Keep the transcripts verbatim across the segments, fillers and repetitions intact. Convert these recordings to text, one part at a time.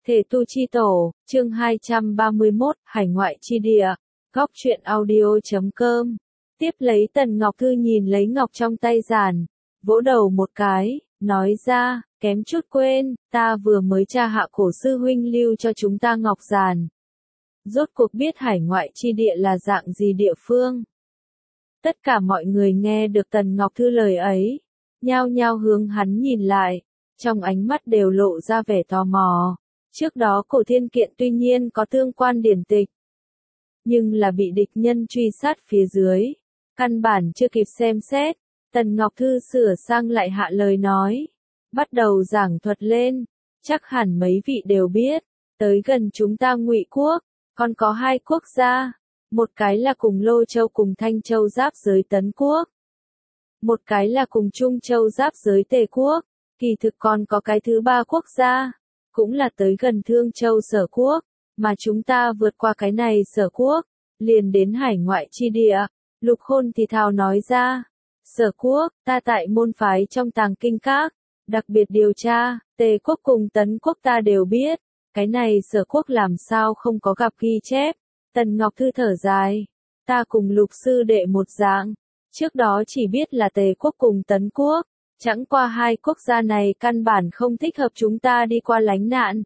Thể tu chi tổ, chương hai trăm ba mươi mốt, hải ngoại chi địa, góc truyện audio chấm com. Tiếp lấy Tần Ngọc Thư nhìn lấy ngọc trong tay giản, vỗ đầu một cái, nói ra, kém chút quên, ta vừa mới tra hạ cổ sư huynh lưu cho chúng ta ngọc giản. Rốt cuộc biết hải ngoại chi địa là dạng gì địa phương. Tất cả mọi người nghe được Tần Ngọc Thư lời ấy, nhao nhao hướng hắn nhìn lại, trong ánh mắt đều lộ ra vẻ tò mò. Trước đó cổ thiên kiện tuy nhiên có tương quan điển tịch, nhưng là bị địch nhân truy sát phía dưới, căn bản chưa kịp xem xét. Tần Ngọc Thư sửa sang lại hạ lời nói, bắt đầu giảng thuật lên, chắc hẳn mấy vị đều biết, tới gần chúng ta Ngụy quốc, còn có hai quốc gia, một cái là cùng Lô Châu cùng Thanh Châu giáp giới Tấn quốc, một cái là cùng Trung Châu giáp giới Tề quốc, kỳ thực còn có cái thứ ba quốc gia, cũng là tới gần Thương Châu Sở quốc, mà chúng ta vượt qua cái này Sở quốc, liền đến hải ngoại chi địa. Lục Khôn thì thào nói ra, Sở quốc, ta tại môn phái trong tàng kinh các, đặc biệt điều tra, Tề quốc cùng Tấn quốc ta đều biết, cái này Sở quốc làm sao không có gặp ghi chép. Tần Ngọc Thư thở dài, ta cùng Lục sư đệ một dạng, trước đó chỉ biết là Tề quốc cùng Tấn quốc. Chẳng qua hai quốc gia này căn bản không thích hợp chúng ta đi qua lánh nạn.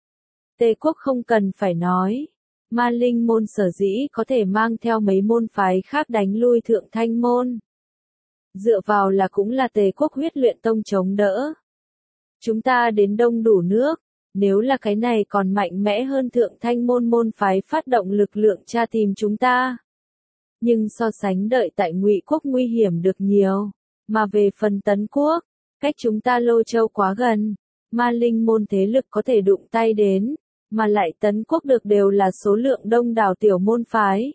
Tề quốc không cần phải nói, Ma Linh môn sở dĩ có thể mang theo mấy môn phái khác đánh lui Thượng Thanh môn. Dựa vào là cũng là Tề quốc huyết luyện tông chống đỡ. Chúng ta đến đông đủ nước, nếu là cái này còn mạnh mẽ hơn Thượng Thanh môn môn phái phát động lực lượng tra tìm chúng ta. Nhưng so sánh đợi tại Ngụy quốc nguy hiểm được nhiều. Mà về phần Tấn quốc, cách chúng ta Lô Châu quá gần, Ma Linh môn thế lực có thể đụng tay đến, mà lại Tấn quốc được đều là số lượng đông đảo tiểu môn phái.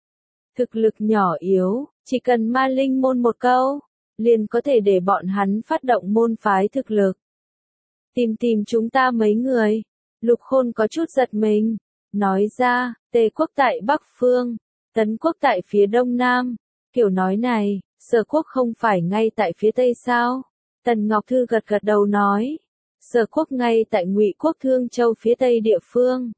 Thực lực nhỏ yếu, chỉ cần Ma Linh môn một câu, liền có thể để bọn hắn phát động môn phái thực lực. Tìm tìm chúng ta mấy người, Lục Khôn có chút giật mình, nói ra, Tề quốc tại Bắc Phương, Tấn quốc tại phía Đông Nam, kiểu nói này. Sở quốc không phải ngay tại phía Tây sao? Tần Ngọc Thư gật gật đầu nói. Sở quốc ngay tại Ngụy quốc Thương Châu phía Tây địa phương.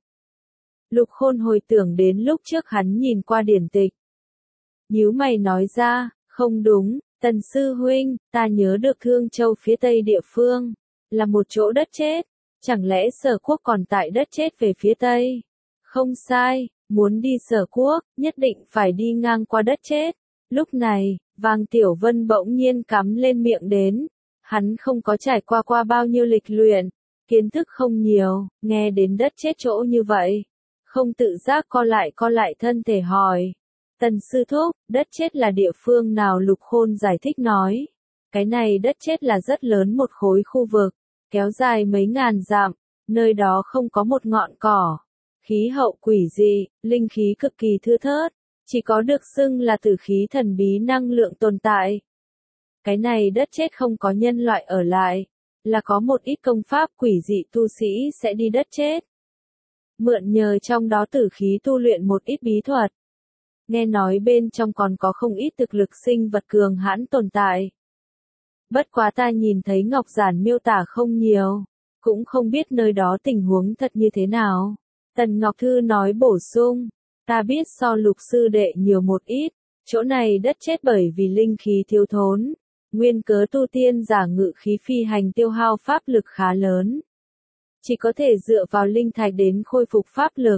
Lục Khôn hồi tưởng đến lúc trước hắn nhìn qua điển tịch. Nhíu mày nói ra, không đúng, Tần sư huynh, ta nhớ được Thương Châu phía Tây địa phương, là một chỗ đất chết. Chẳng lẽ Sở quốc còn tại đất chết về phía Tây? Không sai, muốn đi Sở quốc, nhất định phải đi ngang qua đất chết. Lúc này, Vàng Tiểu Vân bỗng nhiên cắm lên miệng đến, hắn không có trải qua qua bao nhiêu lịch luyện, kiến thức không nhiều, nghe đến đất chết chỗ như vậy, không tự giác co lại co lại thân thể hỏi. Tần sư thúc, đất chết là địa phương nào? Lục Khôn giải thích nói, cái này đất chết là rất lớn một khối khu vực, kéo dài mấy ngàn dặm, nơi đó không có một ngọn cỏ, khí hậu quỷ dị, linh khí cực kỳ thưa thớt. Chỉ có được xưng là tử khí thần bí năng lượng tồn tại. Cái này đất chết không có nhân loại ở lại, là có một ít công pháp quỷ dị tu sĩ sẽ đi đất chết. Mượn nhờ trong đó tử khí tu luyện một ít bí thuật. Nghe nói bên trong còn có không ít thực lực sinh vật cường hãn tồn tại. Bất quá ta nhìn thấy ngọc giản miêu tả không nhiều, cũng không biết nơi đó tình huống thật như thế nào. Tần Ngọc Thư nói bổ sung. Ta biết so Lục sư đệ nhiều một ít, chỗ này đất chết bởi vì linh khí thiếu thốn, nguyên cớ tu tiên giả ngự khí phi hành tiêu hao pháp lực khá lớn. Chỉ có thể dựa vào linh thạch đến khôi phục pháp lực.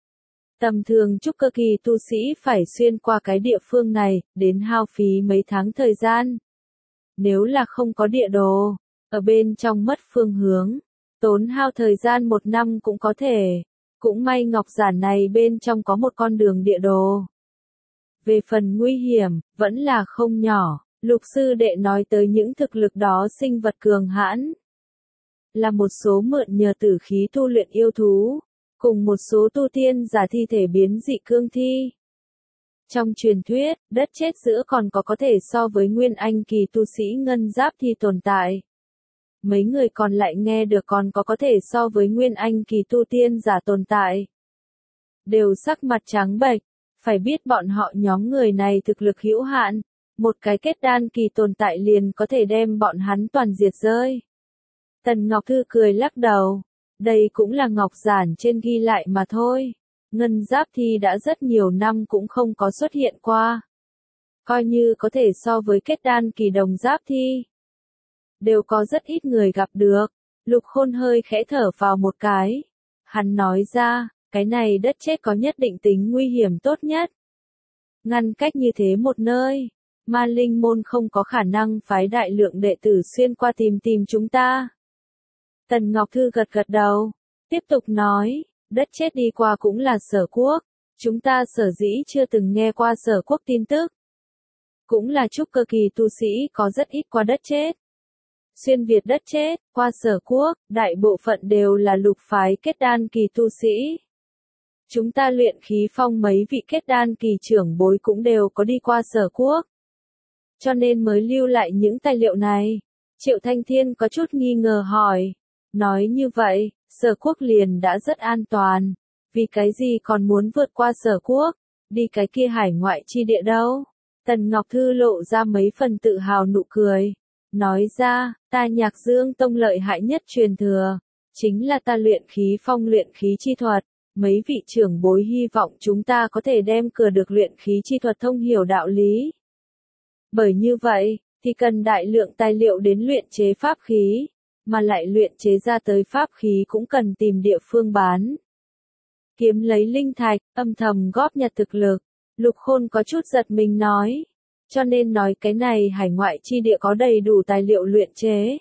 Tầm thường trúc cơ kỳ tu sĩ phải xuyên qua cái địa phương này, đến hao phí mấy tháng thời gian. Nếu là không có địa đồ, ở bên trong mất phương hướng, tốn hao thời gian một năm cũng có thể. Cũng may ngọc giản này bên trong có một con đường địa đồ. Về phần nguy hiểm, vẫn là không nhỏ. Lục sư đệ nói tới những thực lực đó sinh vật cường hãn. Là một số mượn nhờ tử khí tu luyện yêu thú, cùng một số tu tiên giả thi thể biến dị cương thi. Trong truyền thuyết, đất chết giữa còn có có thể so với nguyên anh kỳ tu sĩ ngân giáp thi tồn tại. Mấy người còn lại nghe được còn có có thể so với nguyên anh kỳ tu tiên giả tồn tại. Đều sắc mặt trắng bệch, phải biết bọn họ nhóm người này thực lực hữu hạn, một cái kết đan kỳ tồn tại liền có thể đem bọn hắn toàn diệt rơi. Tần Ngọc Thư cười lắc đầu, Đây cũng là ngọc giản trên ghi lại mà thôi. Ngân giáp thi đã rất nhiều năm cũng không có xuất hiện qua. Coi như có thể so với kết đan kỳ đồng giáp thi. Đều có rất ít người gặp được. Lục Khôn hơi khẽ thở vào một cái. Hắn nói ra, cái này đất chết có nhất định tính nguy hiểm tốt nhất. Ngăn cách như thế một nơi, Ma Linh môn không có khả năng phái đại lượng đệ tử xuyên qua tìm tìm chúng ta. Tần Ngọc Thư gật gật đầu, tiếp tục nói, đất chết đi qua cũng là Sở Quốc, chúng ta sở dĩ chưa từng nghe qua Sở Quốc tin tức. Cũng là trúc cơ kỳ tu sĩ có rất ít qua đất chết. Xuyên Việt đất chết, qua Sở Quốc, đại bộ phận đều là lục phái kết đan kỳ tu sĩ. Chúng ta luyện khí phong mấy vị kết đan kỳ trưởng bối cũng đều có đi qua Sở Quốc. Cho nên mới lưu lại những tài liệu này. Triệu Thanh Thiên có chút nghi ngờ hỏi. Nói như vậy, Sở Quốc liền đã rất an toàn. Vì cái gì còn muốn vượt qua Sở Quốc, đi cái kia hải ngoại chi địa đâu? Tần Ngọc Thư lộ ra mấy phần tự hào nụ cười. Nói ra, ta Nhạc Dương Tông lợi hại nhất truyền thừa. Chính là ta luyện khí phong luyện khí chi thuật. Mấy vị trưởng bối hy vọng chúng ta có thể đem cửa được luyện khí chi thuật thông hiểu đạo lý. Bởi như vậy, thì cần đại lượng tài liệu đến luyện chế pháp khí, mà lại luyện chế ra tới pháp khí cũng cần tìm địa phương bán. Kiếm lấy linh thạch, âm thầm góp nhặt thực lực, Lục Khôn có chút giật mình nói, cho nên nói cái này hải ngoại chi địa có đầy đủ tài liệu luyện chế.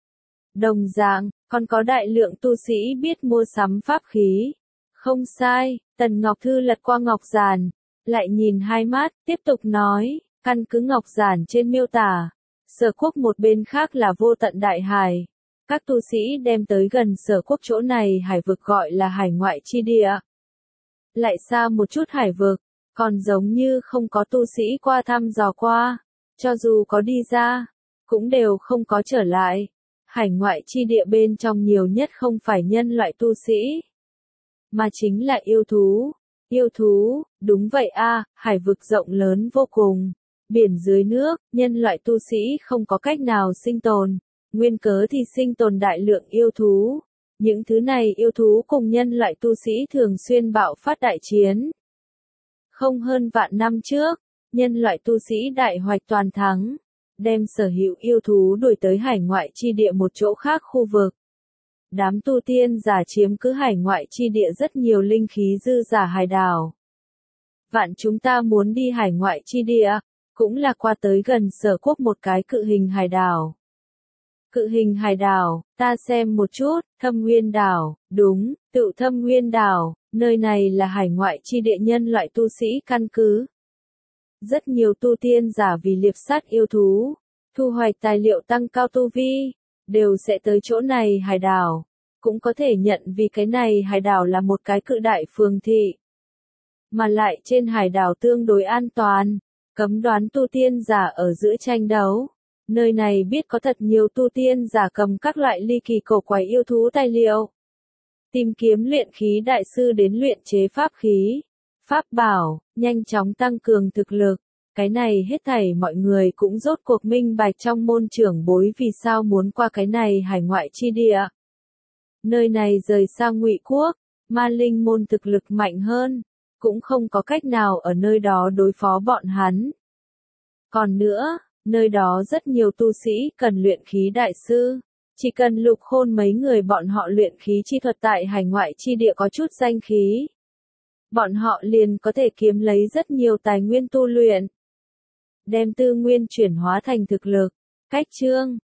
Đồng dạng, còn có đại lượng tu sĩ biết mua sắm pháp khí. Không sai, Tần Ngọc Thư lật qua ngọc giản, lại nhìn hai mắt, tiếp tục nói, căn cứ ngọc giản trên miêu tả, Sở Quốc một bên khác là vô tận đại hải. Các tu sĩ đem tới gần Sở Quốc chỗ này hải vực gọi là hải ngoại chi địa. Lại xa một chút hải vực, còn giống như không có tu sĩ qua thăm dò qua, cho dù có đi ra, cũng đều không có trở lại. Hải ngoại chi địa bên trong nhiều nhất không phải nhân loại tu sĩ, mà chính là yêu thú. Yêu thú, đúng vậy a, hải vực rộng lớn vô cùng, biển dưới nước, nhân loại tu sĩ không có cách nào sinh tồn, nguyên cớ thì sinh tồn đại lượng yêu thú. Những thứ này yêu thú cùng nhân loại tu sĩ thường xuyên bạo phát đại chiến. Không hơn vạn năm trước, nhân loại tu sĩ đại hoạch toàn thắng, đem sở hữu yêu thú đuổi tới hải ngoại chi địa một chỗ khác khu vực. Đám tu tiên giả chiếm cứ hải ngoại chi địa rất nhiều linh khí dư giả hải đảo. Vạn chúng ta muốn đi hải ngoại chi địa, cũng là qua tới gần Sở Quốc một cái cự hình hải đảo. Cự hình hải đảo, ta xem một chút, Thâm Nguyên đảo, đúng, tự Thâm Nguyên đảo, nơi này là hải ngoại chi địa nhân loại tu sĩ căn cứ. Rất nhiều tu tiên giả vì liệp sát yêu thú, thu hoạch tài liệu tăng cao tu vi, đều sẽ tới chỗ này hải đảo. Cũng có thể nhận vì cái này hải đảo là một cái cự đại phường thị. Mà lại trên hải đảo tương đối an toàn, cấm đoán tu tiên giả ở giữa tranh đấu. Nơi này biết có thật nhiều tu tiên giả cầm các loại ly kỳ cổ quái yêu thú tài liệu. Tìm kiếm luyện khí đại sư đến luyện chế pháp khí, pháp bảo, nhanh chóng tăng cường thực lực. Cái này hết thảy mọi người cũng rốt cuộc minh bạch trong môn trưởng bối vì sao muốn qua cái này hải ngoại chi địa. Nơi này rời xa Ngụy Quốc, Ma Linh môn thực lực mạnh hơn, cũng không có cách nào ở nơi đó đối phó bọn hắn. Còn nữa, nơi đó rất nhiều tu sĩ cần luyện khí đại sư, chỉ cần Lục Khôn mấy người bọn họ luyện khí chi thuật tại hải ngoại chi địa có chút danh khí. Bọn họ liền có thể kiếm lấy rất nhiều tài nguyên tu luyện, đem tư nguyên chuyển hóa thành thực lực. Cách chương